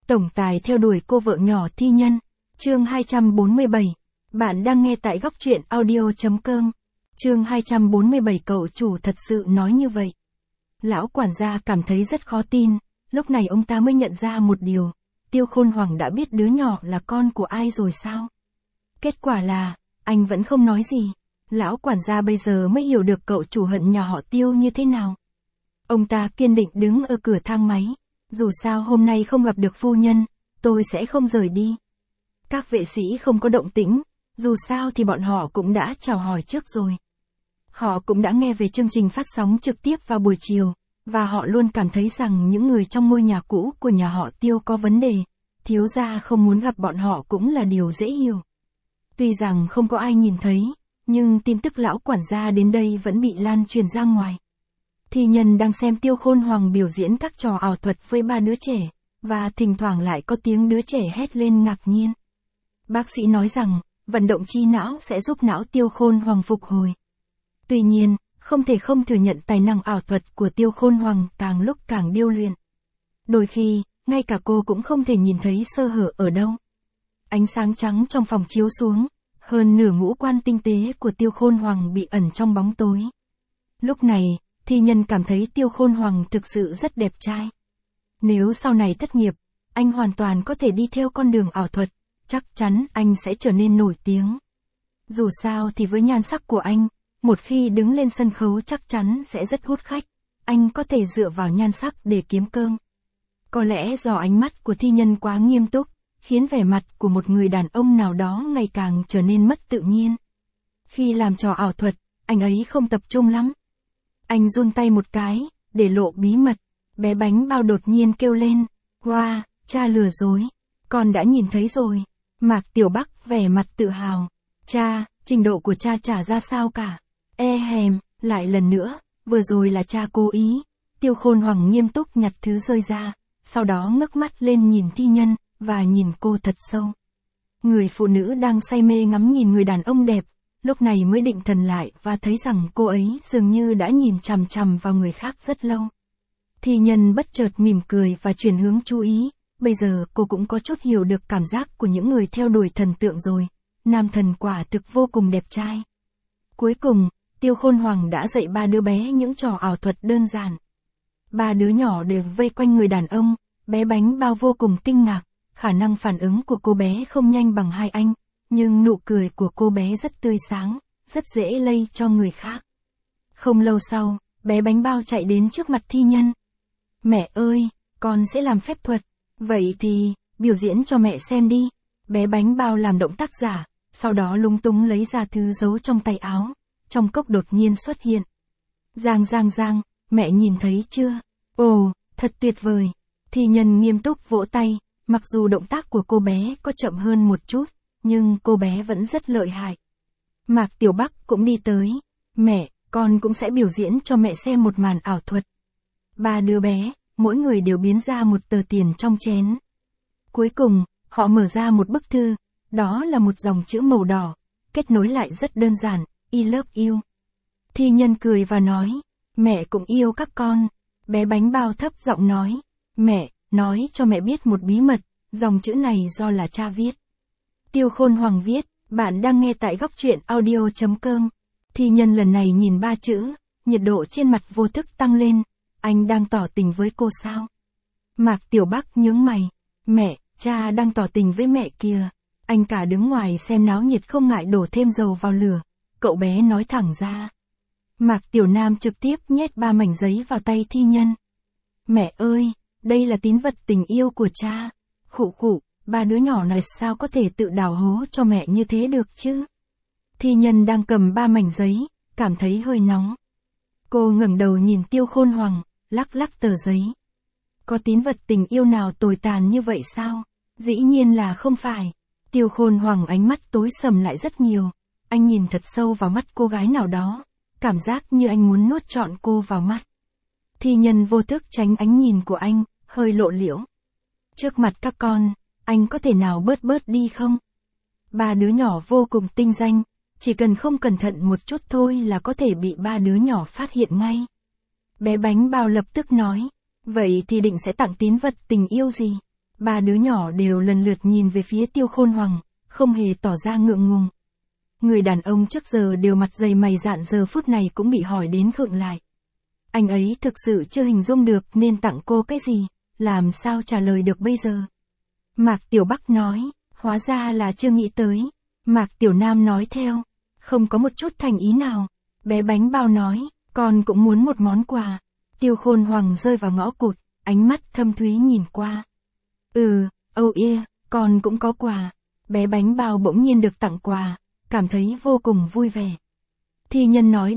Tổng tài theo đuổi cô vợ nhỏ thi nhân. Chương 247. Bạn đang nghe tại góc truyện audio.com. Chương 247. Cậu chủ thật sự nói như vậy. Lão quản gia cảm thấy rất khó tin, lúc này ông ta mới nhận ra một điều. Tiêu Khôn Hoàng đã biết đứa nhỏ là con của ai rồi sao? Kết quả là, anh vẫn không nói gì. Lão quản gia bây giờ mới hiểu được cậu chủ hận nhà họ Tiêu như thế nào. Ông ta kiên định đứng ở cửa thang máy. Dù sao hôm nay không gặp được phu nhân, tôi sẽ không rời đi. Các vệ sĩ không có động tĩnh, dù sao thì bọn họ cũng đã chào hỏi trước rồi. Họ cũng đã nghe về chương trình phát sóng trực tiếp vào buổi chiều, và họ luôn cảm thấy rằng những người trong ngôi nhà cũ của nhà họ Tiêu có vấn đề, thiếu gia không muốn gặp bọn họ cũng là điều dễ hiểu. Tuy rằng không có ai nhìn thấy, nhưng tin tức lão quản gia đến đây vẫn bị lan truyền ra ngoài. Thi nhân đang xem Tiêu Khôn Hoàng biểu diễn các trò ảo thuật với 3 đứa trẻ, và thỉnh thoảng lại có tiếng đứa trẻ hét lên ngạc nhiên. Bác sĩ nói rằng, vận động trí não sẽ giúp não Tiêu Khôn Hoàng phục hồi. Tuy nhiên, không thể không thừa nhận tài năng ảo thuật của Tiêu Khôn Hoàng càng lúc càng điêu luyện. Đôi khi, ngay cả cô cũng không thể nhìn thấy sơ hở ở đâu. Ánh sáng trắng trong phòng chiếu xuống, hơn nửa ngũ quan tinh tế của Tiêu Khôn Hoàng bị ẩn trong bóng tối. Lúc này, thi nhân cảm thấy Tiêu Khôn Hoàng thực sự rất đẹp trai. Nếu sau này thất nghiệp, anh hoàn toàn có thể đi theo con đường ảo thuật, chắc chắn anh sẽ trở nên nổi tiếng. Dù sao thì với nhan sắc của anh, một khi đứng lên sân khấu chắc chắn sẽ rất hút khách, anh có thể dựa vào nhan sắc để kiếm cơm. Có lẽ do ánh mắt của thi nhân quá nghiêm túc, khiến vẻ mặt của một người đàn ông nào đó ngày càng trở nên mất tự nhiên. Khi làm trò ảo thuật, anh ấy không tập trung lắm. Anh run tay một cái, để lộ bí mật. Bé bánh bao đột nhiên kêu lên. Wow, cha lừa dối. Con đã nhìn thấy rồi. Mạc Tiểu Bắc vẻ mặt tự hào. Cha, trình độ của cha chả ra sao cả. Hèm, lại lần nữa, vừa rồi là cha cố ý. Tiêu Khôn Hoàng nghiêm túc nhặt thứ rơi ra, sau đó ngước mắt lên nhìn thi nhân, và nhìn cô thật sâu. Người phụ nữ đang say mê ngắm nhìn người đàn ông đẹp, lúc này mới định thần lại và thấy rằng cô ấy dường như đã nhìn chằm chằm vào người khác rất lâu. Thi nhân bất chợt mỉm cười và chuyển hướng chú ý, bây giờ cô cũng có chút hiểu được cảm giác của những người theo đuổi thần tượng rồi, nam thần quả thực vô cùng đẹp trai. Cuối cùng, Tiêu Khôn Hoàng đã dạy 3 đứa bé những trò ảo thuật đơn giản. 3 đứa nhỏ đều vây quanh người đàn ông, bé bánh bao vô cùng kinh ngạc, khả năng phản ứng của cô bé không nhanh bằng hai anh. Nhưng nụ cười của cô bé rất tươi sáng, rất dễ lây cho người khác. Không lâu sau, bé bánh bao chạy đến trước mặt thi nhân. Mẹ ơi, con sẽ làm phép thuật. Vậy thì, biểu diễn cho mẹ xem đi. Bé bánh bao làm động tác giả, sau đó lúng túng lấy ra thứ giấu trong tay áo. Trong cốc đột nhiên xuất hiện. Giang, mẹ nhìn thấy chưa? Ồ, thật tuyệt vời. Thi nhân nghiêm túc vỗ tay, mặc dù động tác của cô bé có chậm hơn một chút. Nhưng cô bé vẫn rất lợi hại. Mạc Tiểu Bắc cũng đi tới. Mẹ, con cũng sẽ biểu diễn cho mẹ xem một màn ảo thuật. 3 đứa bé, mỗi người đều biến ra một tờ tiền trong chén. Cuối cùng, họ mở ra một bức thư. Đó là một dòng chữ màu đỏ. Kết nối lại rất đơn giản. I love you. Thi nhân cười và nói. Mẹ cũng yêu các con. Bé bánh bao thấp giọng nói. Mẹ, nói cho mẹ biết một bí mật. Dòng chữ này do là cha viết. Tiêu Khôn Hoàng viết, bạn đang nghe tại góc truyện audio.com. Thi nhân lần này nhìn 3 chữ, nhiệt độ trên mặt vô thức tăng lên. Anh đang tỏ tình với cô sao? Mạc Tiểu Bắc nhướng mày. Mẹ, cha đang tỏ tình với mẹ kìa. Anh cả đứng ngoài xem náo nhiệt không ngại đổ thêm dầu vào lửa. Cậu bé nói thẳng ra. Mạc Tiểu Nam trực tiếp nhét 3 mảnh giấy vào tay thi nhân. Mẹ ơi, đây là tín vật tình yêu của cha. Khụ. 3 đứa nhỏ này sao có thể tự đào hố cho mẹ như thế được chứ? Thi nhân đang cầm 3 mảnh giấy, cảm thấy hơi nóng. Cô ngẩng đầu nhìn Tiêu Khôn Hoàng, lắc tờ giấy. Có tín vật tình yêu nào tồi tàn như vậy sao? Dĩ nhiên là không phải. Tiêu Khôn Hoàng ánh mắt tối sầm lại rất nhiều. Anh nhìn thật sâu vào mắt cô gái nào đó. Cảm giác như anh muốn nuốt trọn cô vào mắt. Thi nhân vô thức tránh ánh nhìn của anh, hơi lộ liễu. Trước mặt các con, anh có thể nào bớt đi không? 3 đứa nhỏ vô cùng tinh danh, chỉ cần không cẩn thận một chút thôi là có thể bị 3 đứa nhỏ phát hiện ngay. Bé bánh bao lập tức nói, vậy thì định sẽ tặng tín vật tình yêu gì? Ba đứa nhỏ đều lần lượt nhìn về phía Tiêu Khôn Hoàng, không hề tỏ ra ngượng ngùng. Người đàn ông trước giờ đều mặt dày mày dạn giờ phút này cũng bị hỏi đến khựng lại. Anh ấy thực sự chưa hình dung được nên tặng cô cái gì, làm sao trả lời được bây giờ. Mạc Tiểu Bắc nói, hóa ra là chưa nghĩ tới. Mạc Tiểu Nam nói theo, không có một chút thành ý nào. Bé bánh bao nói, con cũng muốn một món quà. Tiêu Khôn Hoàng rơi vào ngõ cụt, ánh mắt thâm thúy nhìn qua. Oh yeah, con cũng có quà. Bé bánh bao bỗng nhiên được tặng quà, cảm thấy vô cùng vui vẻ. Thi Nhân nói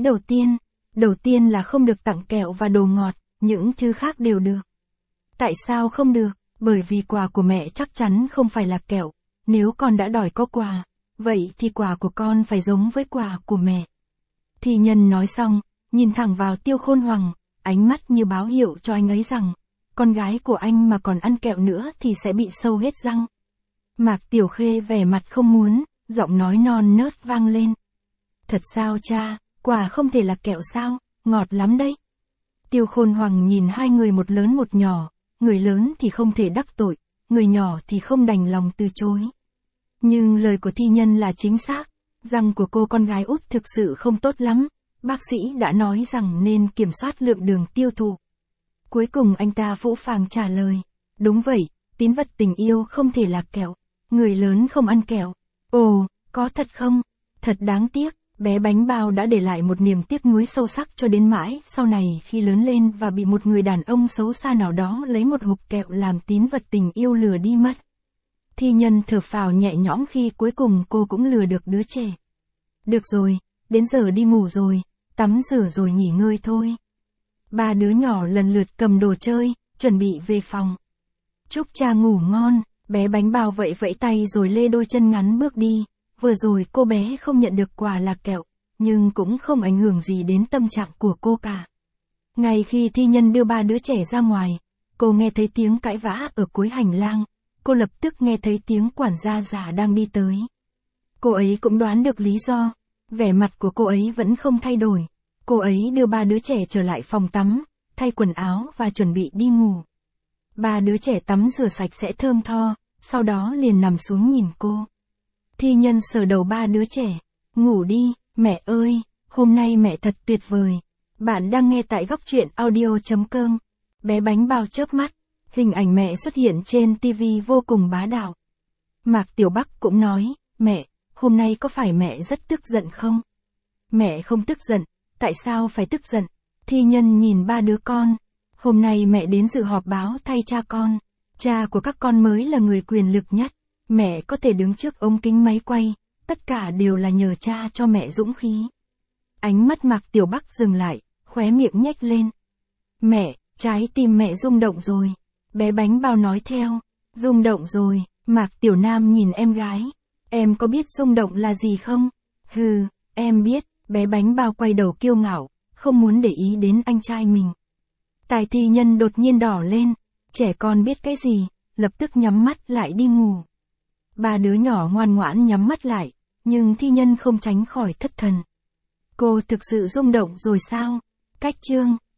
đầu tiên là không được tặng kẹo và đồ ngọt, những thứ khác đều được. Tại sao không được? Bởi vì quà của mẹ chắc chắn không phải là kẹo. Nếu con đã đòi có quà, vậy thì quà của con phải giống với quà của mẹ. Thi Nhân nói xong, nhìn thẳng vào Tiêu Khôn Hoàng, ánh mắt như báo hiệu cho anh ấy rằng, con gái của anh mà còn ăn kẹo nữa thì sẽ bị sâu hết răng. Mạc Tiểu Khê vẻ mặt không muốn, giọng nói non nớt vang lên. Thật sao cha, quà không thể là kẹo sao, ngọt lắm đấy. Tiêu Khôn Hoàng nhìn hai người một lớn một nhỏ, người lớn thì không thể đắc tội, người nhỏ thì không đành lòng từ chối. Nhưng lời của Thi Nhân là chính xác, răng của cô con gái út thực sự không tốt lắm, bác sĩ đã nói rằng nên kiểm soát lượng đường tiêu thụ. Cuối cùng anh ta phũ phàng trả lời, đúng vậy, tín vật tình yêu không thể là kẹo, người lớn không ăn kẹo. Ồ, có thật không? Thật đáng tiếc, bé bánh bao đã để lại một niềm tiếc nuối sâu sắc cho đến mãi sau này khi lớn lên và bị một người đàn ông xấu xa nào đó lấy một hộp kẹo làm tín vật tình yêu lừa đi mất. Thi Nhân thở phào nhẹ nhõm khi cuối cùng cô cũng lừa được đứa trẻ. Được rồi, đến giờ đi ngủ rồi, tắm rửa rồi nghỉ ngơi thôi. Ba đứa nhỏ lần lượt cầm đồ chơi, chuẩn bị về phòng. Chúc cha ngủ ngon, bé bánh bao vẫy vẫy tay rồi lê đôi chân ngắn bước đi. Vừa rồi cô bé không nhận được quà là kẹo, nhưng cũng không ảnh hưởng gì đến tâm trạng của cô cả. Ngay khi Thi Nhân đưa ba đứa trẻ ra ngoài, cô nghe thấy tiếng cãi vã ở cuối hành lang, cô lập tức nghe thấy tiếng quản gia già đang đi tới. Cô ấy cũng đoán được lý do, vẻ mặt của cô ấy vẫn không thay đổi. Cô ấy đưa ba đứa trẻ trở lại phòng tắm, thay quần áo và chuẩn bị đi ngủ. Ba đứa trẻ tắm rửa sạch sẽ thơm tho, sau đó liền nằm xuống nhìn cô. Thi Nhân sờ đầu ba đứa trẻ, ngủ đi, mẹ ơi, hôm nay mẹ thật tuyệt vời. Bạn đang nghe tại góc truyện audio.com. Bé bánh bao chớp mắt, hình ảnh mẹ xuất hiện trên TV vô cùng bá đạo. Mạc Tiểu Bắc cũng nói, mẹ, hôm nay có phải mẹ rất tức giận không? Mẹ không tức giận, tại sao phải tức giận? Thi Nhân nhìn ba đứa con, hôm nay mẹ đến dự họp báo thay cha con. Cha của các con mới là người quyền lực nhất. Mẹ có thể đứng trước ống kính máy quay, tất cả đều là nhờ cha cho mẹ dũng khí. Ánh mắt Mạc Tiểu Bắc dừng lại, khóe miệng nhếch lên. Mẹ, trái tim mẹ rung động rồi. Bé bánh bao nói theo, rung động rồi. Mạc Tiểu Nam nhìn em gái, em có biết rung động là gì không? Hừ, em biết. Bé bánh bao quay đầu kiêu ngạo, không muốn để ý đến anh trai mình. Tai Thi Nhân đột nhiên đỏ lên, trẻ con biết cái gì, lập tức nhắm mắt lại đi ngủ. Ba đứa nhỏ ngoan ngoãn nhắm mắt lại, nhưng Thi Nhân không tránh khỏi thất thần. Cô thực sự rung động rồi sao? Cách chương